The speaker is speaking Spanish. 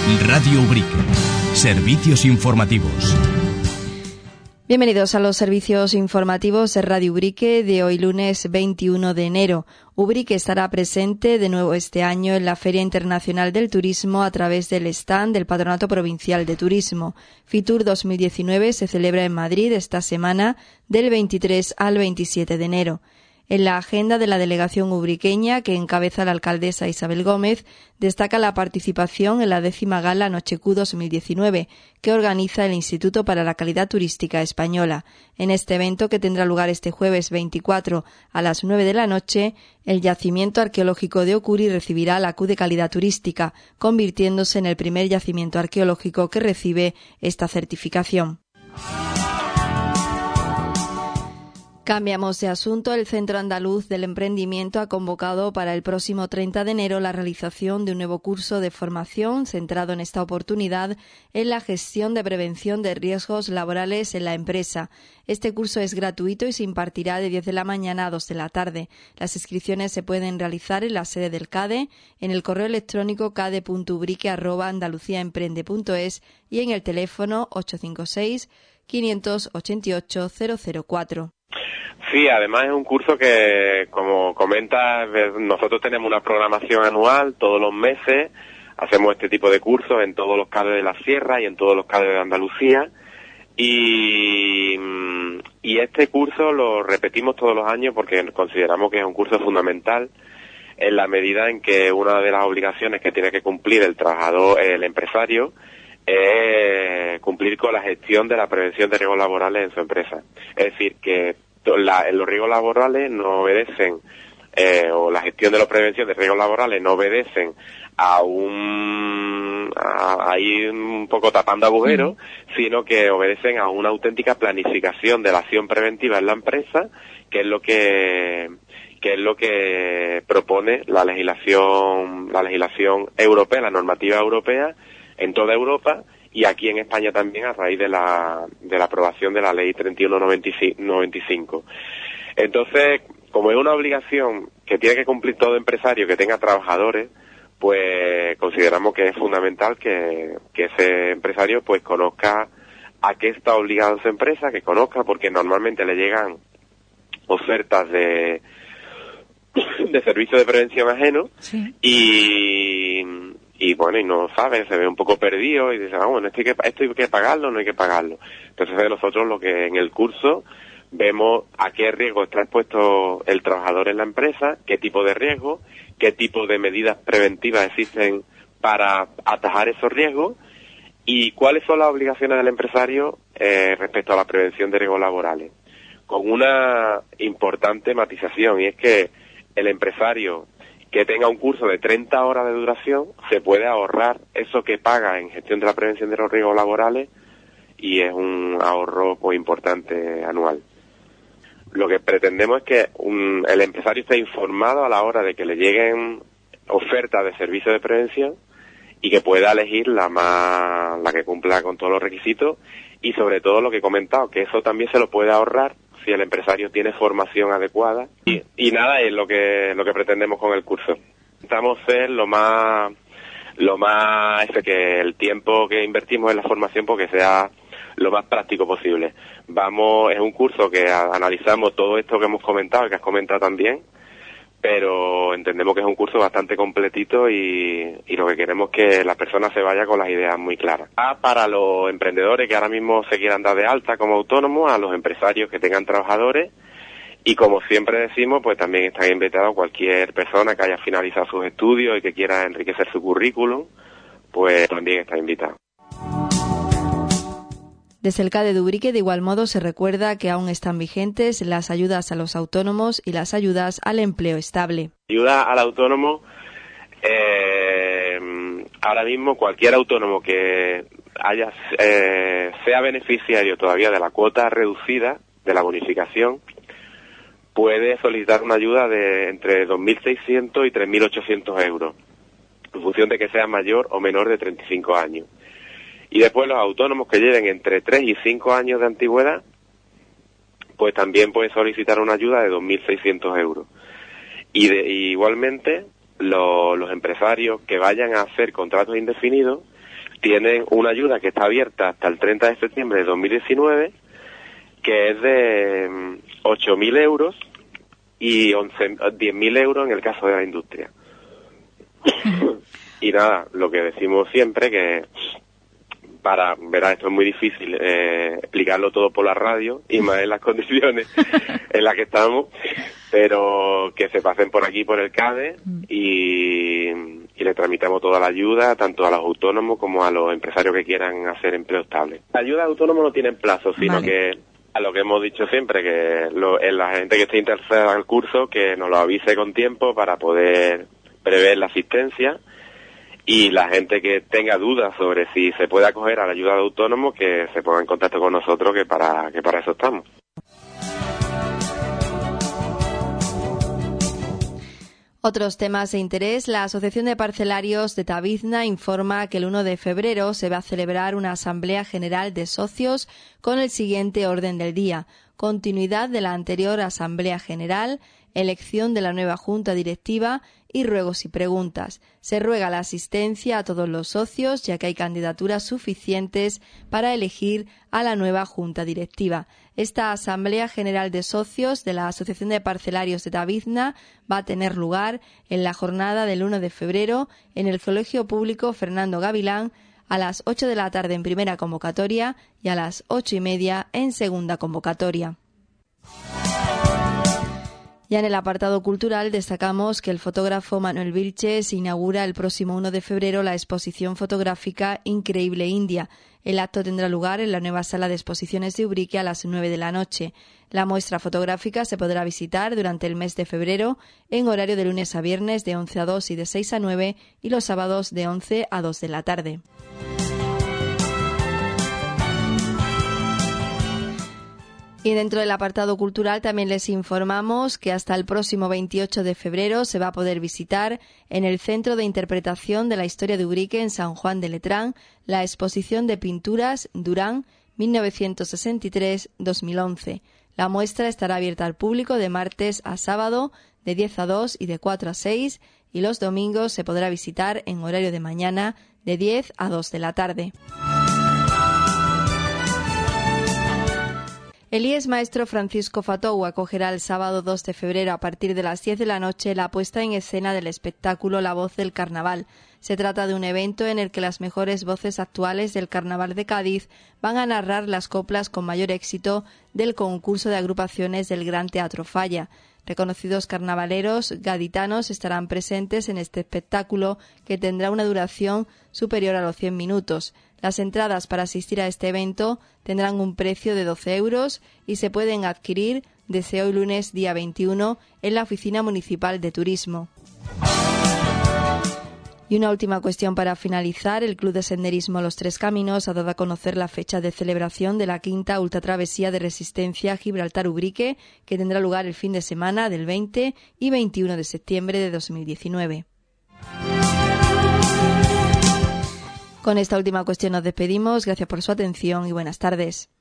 Radio Ubrique. Servicios informativos. Bienvenidos a los servicios informativos de Radio Ubrique de hoy lunes 21 de enero. Ubrique estará presente de nuevo este año en la Feria Internacional del Turismo a través del stand del Patronato Provincial de Turismo. Fitur 2019 se celebra en Madrid esta semana del 23 al 27 de enero. En la agenda de la delegación ubriqueña, que encabeza la alcaldesa Isabel Gómez, destaca la participación en la 10ª Gala Nochecu 2019, que organiza el Instituto para la Calidad Turística Española. En este evento, que tendrá lugar este jueves 24 a las 9 de la noche, el yacimiento arqueológico de Ocuri recibirá la Q de Calidad Turística, convirtiéndose en el primer yacimiento arqueológico que recibe esta certificación. Cambiamos de asunto. El Centro Andaluz del Emprendimiento ha convocado para el próximo 30 de enero la realización de un nuevo curso de formación centrado en esta oportunidad en la gestión de prevención de riesgos laborales en la empresa. Este curso es gratuito y se impartirá de 10 de la mañana a 2 de la tarde. Las inscripciones se pueden realizar en la sede del CADE, en el correo electrónico cade.ubrique@andaluciaemprende.es y en el teléfono 856 588 004. Sí, además es un curso que, como comentas, nosotros tenemos una programación anual todos los meses, hacemos este tipo de cursos en todos los CADE de la Sierra y en todos los CADE de Andalucía, y este curso lo repetimos todos los años porque consideramos que es un curso fundamental en la medida en que una de las obligaciones que tiene que cumplir el trabajador, el empresario, es cumplir con la gestión de la prevención de riesgos laborales en su empresa. Es decir, que los riesgos laborales no obedecen, o la gestión de la prevención de riesgos laborales no obedecen a ir un poco tapando agujeros, sino que obedecen a una auténtica planificación de la acción preventiva en la empresa, que es lo que propone la legislación europea, la normativa europea en toda Europa, y aquí en España también a raíz de la aprobación de la ley 3195. Entonces, como es una obligación que tiene que cumplir todo empresario que tenga trabajadores, pues consideramos que es fundamental que ese empresario pues conozca a qué está obligado su empresa, que conozca, porque normalmente le llegan ofertas de servicios de prevención ajeno, sí. Y bueno, y no sabe, se ve un poco perdido y dice, bueno, esto hay que pagarlo, no hay que pagarlo. Entonces nosotros lo que en el curso vemos a qué riesgo está expuesto el trabajador en la empresa, qué tipo de riesgo, qué tipo de medidas preventivas existen para atajar esos riesgos y cuáles son las obligaciones del empresario respecto a la prevención de riesgos laborales. Con una importante matización, y es que el empresario que tenga un curso de 30 horas de duración se puede ahorrar eso que paga en gestión de la prevención de los riesgos laborales, y es un ahorro muy importante anual. Lo que pretendemos es que el empresario esté informado a la hora de que le lleguen ofertas de servicios de prevención y que pueda elegir la que cumpla con todos los requisitos, y sobre todo lo que he comentado, que eso también se lo puede ahorrar si el empresario tiene formación adecuada, y nada, es lo que pretendemos con el curso. Intentamos ser lo más que el tiempo que invertimos en la formación porque sea lo más práctico posible. Es un curso que analizamos todo esto que hemos comentado y que has comentado también, pero entendemos que es un curso bastante completito y lo que queremos es que la persona se vaya con las ideas muy claras. Para los emprendedores que ahora mismo se quieran dar de alta como autónomos, a los empresarios que tengan trabajadores, y como siempre decimos, pues también están invitados cualquier persona que haya finalizado sus estudios y que quiera enriquecer su currículum, pues también está invitado. Desde el CADE de Ubrique, de igual modo, se recuerda que aún están vigentes las ayudas a los autónomos y las ayudas al empleo estable. Ayuda al autónomo, ahora mismo cualquier autónomo que sea beneficiario todavía de la cuota reducida de la bonificación puede solicitar una ayuda de entre 2.600 y 3.800 euros, en función de que sea mayor o menor de 35 años. Y después los autónomos que lleven entre 3 y 5 años de antigüedad, pues también pueden solicitar una ayuda de 2.600 euros. Y igualmente los empresarios que vayan a hacer contratos indefinidos tienen una ayuda que está abierta hasta el 30 de septiembre de 2019, que es de 8.000 euros y 10.000 euros en el caso de la industria. Y nada, lo que decimos siempre que verás, esto es muy difícil explicarlo todo por la radio y más en las condiciones en las que estamos, pero que se pasen por aquí por el CADE y le tramitamos toda la ayuda, tanto a los autónomos como a los empresarios que quieran hacer empleo estable. La ayuda de autónomos no tiene plazo, sino que a lo que hemos dicho siempre, que la gente que esté interesada en el curso, que nos lo avise con tiempo para poder prever la asistencia, y la gente que tenga dudas sobre si se puede acoger a la ayuda de autónomos, que se ponga en contacto con nosotros, que para eso estamos. Otros temas de interés. La Asociación de Parcelarios de Tabizna informa que el 1 de febrero se va a celebrar una Asamblea General de Socios con el siguiente orden del día: continuidad de la anterior Asamblea General, elección de la nueva Junta Directiva y ruegos y preguntas. Se ruega la asistencia a todos los socios, ya que hay candidaturas suficientes para elegir a la nueva Junta Directiva. Esta Asamblea General de Socios de la Asociación de Parcelarios de Tabizna va a tener lugar en la jornada del 1 de febrero en el Colegio Público Fernando Gavilán, a las 8 de la tarde en primera convocatoria y a las 8:30 en segunda convocatoria. Ya en el apartado cultural destacamos que el fotógrafo Manuel Vilches inaugura el próximo 1 de febrero la exposición fotográfica Increíble India. El acto tendrá lugar en la nueva sala de exposiciones de Ubrique a las 9 de la noche. La muestra fotográfica se podrá visitar durante el mes de febrero en horario de lunes a viernes de 11 a 2 y de 6 a 9 y los sábados de 11 a 2 de la tarde. Y dentro del apartado cultural también les informamos que hasta el próximo 28 de febrero se va a poder visitar en el Centro de Interpretación de la Historia de Ubrique en San Juan de Letrán la exposición de pinturas Durán 1963-2011. La muestra estará abierta al público de martes a sábado de 10 a 2 y de 4 a 6 y los domingos se podrá visitar en horario de mañana de 10 a 2 de la tarde. El IES Maestro Francisco Fatou acogerá el sábado 2 de febrero a partir de las 10 de la noche la puesta en escena del espectáculo La Voz del Carnaval. Se trata de un evento en el que las mejores voces actuales del Carnaval de Cádiz van a narrar las coplas con mayor éxito del concurso de agrupaciones del Gran Teatro Falla. Reconocidos carnavaleros gaditanos estarán presentes en este espectáculo, que tendrá una duración superior a los 100 minutos. Las entradas para asistir a este evento tendrán un precio de 12 euros y se pueden adquirir desde hoy lunes día 21 en la Oficina Municipal de Turismo. Y una última cuestión para finalizar. El Club de Senderismo Los Tres Caminos ha dado a conocer la fecha de celebración de la quinta ultratravesía de resistencia Gibraltar-Ubrique, que tendrá lugar el fin de semana del 20 y 21 de septiembre de 2019. Con esta última cuestión nos despedimos. Gracias por su atención y buenas tardes.